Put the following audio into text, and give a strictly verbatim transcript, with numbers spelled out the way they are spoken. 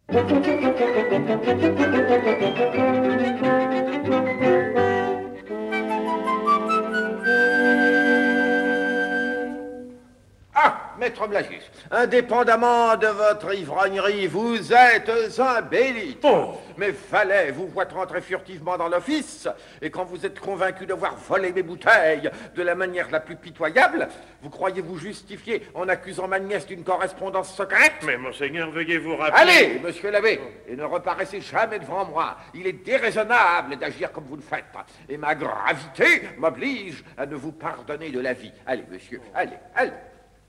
Ah, maître Blagus, indépendamment de votre ivrognerie, vous êtes un bélite. Oh. Mes valets vous voient rentrer furtivement dans l'office, et quand vous êtes convaincu d'avoir volé mes bouteilles de la manière la plus pitoyable, vous croyez vous justifier en accusant ma nièce d'une correspondance secrète? Mais monseigneur, veuillez vous rappeler... Allez, monsieur l'abbé, et ne reparaissez jamais devant moi. Il est déraisonnable d'agir comme vous le faites, et ma gravité m'oblige à ne vous pardonner de la vie. Allez, monsieur, allez, allez.